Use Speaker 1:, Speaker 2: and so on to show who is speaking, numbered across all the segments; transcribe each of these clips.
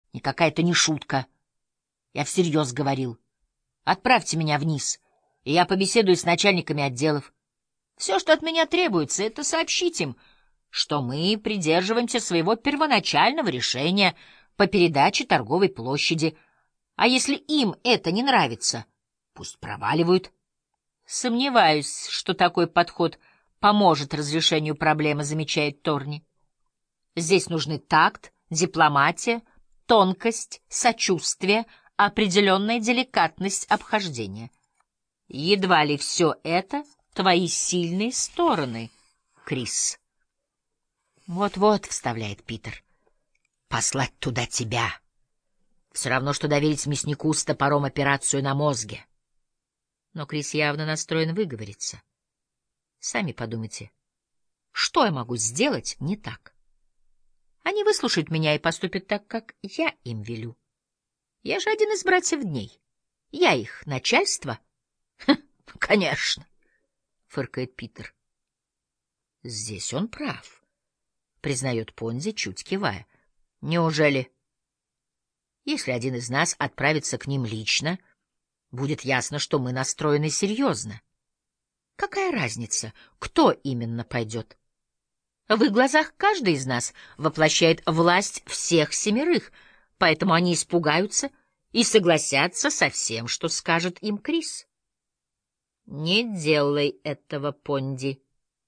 Speaker 1: Никакая это не шутка. Я всерьез говорил. Отправьте меня вниз, и я побеседую с начальниками отделов. Все, что от меня требуется, это сообщить им, что мы придерживаемся своего первоначального решения по передаче торговой площади. А если им это не нравится, пусть проваливают. Сомневаюсь, что такой подход поможет разрешению проблемы, замечает Торни. Здесь нужны такт, дипломатия, тонкость, сочувствие, определенная деликатность обхождения. Едва ли все это твои сильные стороны, Крис. Вот-вот, — вставляет Питер, — послать туда тебя. Все равно, что доверить мяснику с топором операцию на мозге. Но Крис явно настроен выговориться. Сами подумайте, что я могу сделать не так? Они выслушают меня и поступят так, как я им велю. Я же один из братьев Дней. Я их начальство. — Конечно, — фыркает Питер. Здесь он прав, — признает Понзи, чуть кивая. Неужели, если один из нас отправится к ним лично, будет ясно, что мы настроены серьезно? Какая разница, кто именно пойдет? В их глазах каждый из нас воплощает власть всех семерых, поэтому они испугаются и согласятся со всем, что скажет им Крис. Не делай этого, Понди.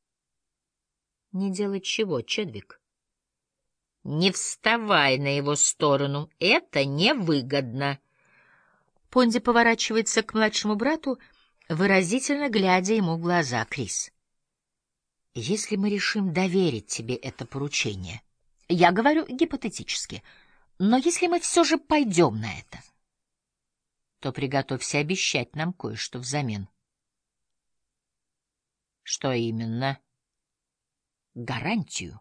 Speaker 1: Не делай чего, Чедвик? Не вставай на его сторону, это невыгодно. Понди поворачивается к младшему брату, выразительно глядя ему в глаза. Крис, если мы решим доверить тебе это поручение, я говорю гипотетически, но если мы все же пойдем на это, то приготовься обещать нам кое-что взамен. Что именно? Гарантию.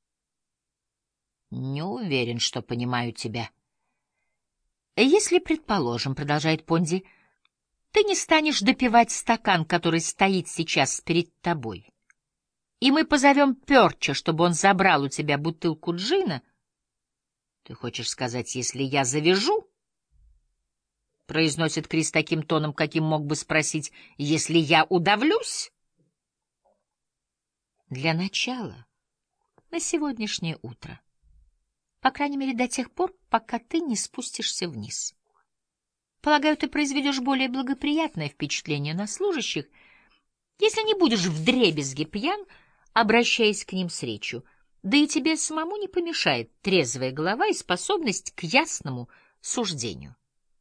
Speaker 1: Не уверен, что понимаю тебя. Если, предположим, — продолжает Понди, — ты не станешь допивать стакан, который стоит сейчас перед тобой, и мы позовем Пёрча, чтобы он забрал у тебя бутылку джина. Ты хочешь сказать, если я завяжу? Произносит Крис таким тоном, каким мог бы спросить, если я удавлюсь? Для начала, на сегодняшнее утро. По крайней мере, до тех пор, пока ты не спустишься вниз. Полагаю, ты произведешь более благоприятное впечатление на служащих, если не будешь вдребезги пьян, обращаясь к ним с речью, да и тебе самому не помешает трезвая голова и способность к ясному суждению.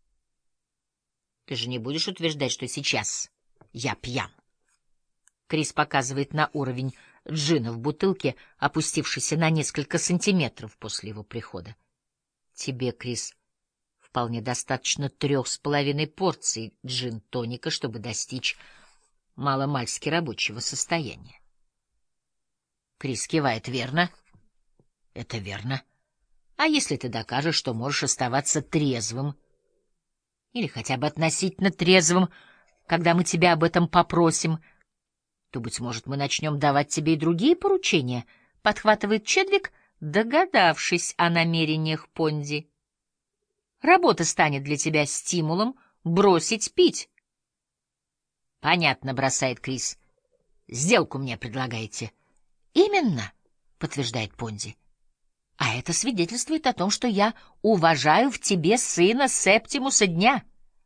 Speaker 1: Ты же не будешь утверждать, что сейчас я пьян? Крис показывает на уровень джина в бутылке, опустившийся на несколько сантиметров после его прихода. Тебе, Крис, вполне достаточно 3,5 порций джин-тоника, чтобы достичь маломальски рабочего состояния. Крис кивает. Верно? Это верно. А если ты докажешь, что можешь оставаться трезвым, или хотя бы относительно трезвым, когда мы тебя об этом попросим, то, быть может, мы начнем давать тебе и другие поручения, — подхватывает Чедвик, догадавшись о намерениях Понди. Работа станет для тебя стимулом бросить пить. — Понятно, — бросает Крис. — Сделку мне предлагаете? — Именно, — подтверждает Понди. — А это свидетельствует о том, что я уважаю в тебе сына Септимуса Дня.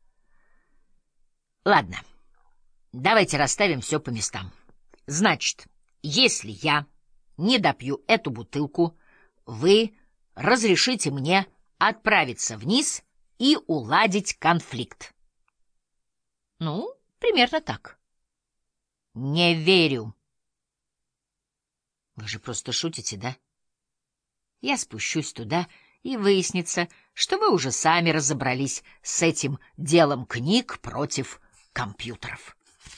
Speaker 1: — Ладно. Давайте расставим все по местам. Значит, если я не допью эту бутылку, вы разрешите мне отправиться вниз и уладить конфликт. Ну, примерно так. Не верю. Вы же просто шутите, да? Я спущусь туда, и выяснится, что вы уже сами разобрались с этим делом книг против компьютеров.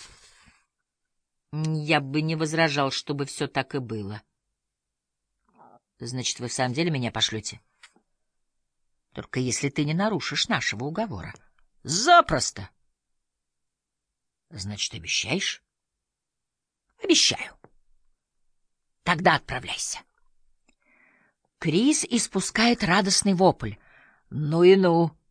Speaker 1: Я бы не возражал, чтобы все так и было. Значит, вы в самом деле меня пошлете? Только если ты не нарушишь нашего уговора. Запросто. Значит, обещаешь? Обещаю. Тогда отправляйся. Крис испускает радостный вопль. Ну и ну.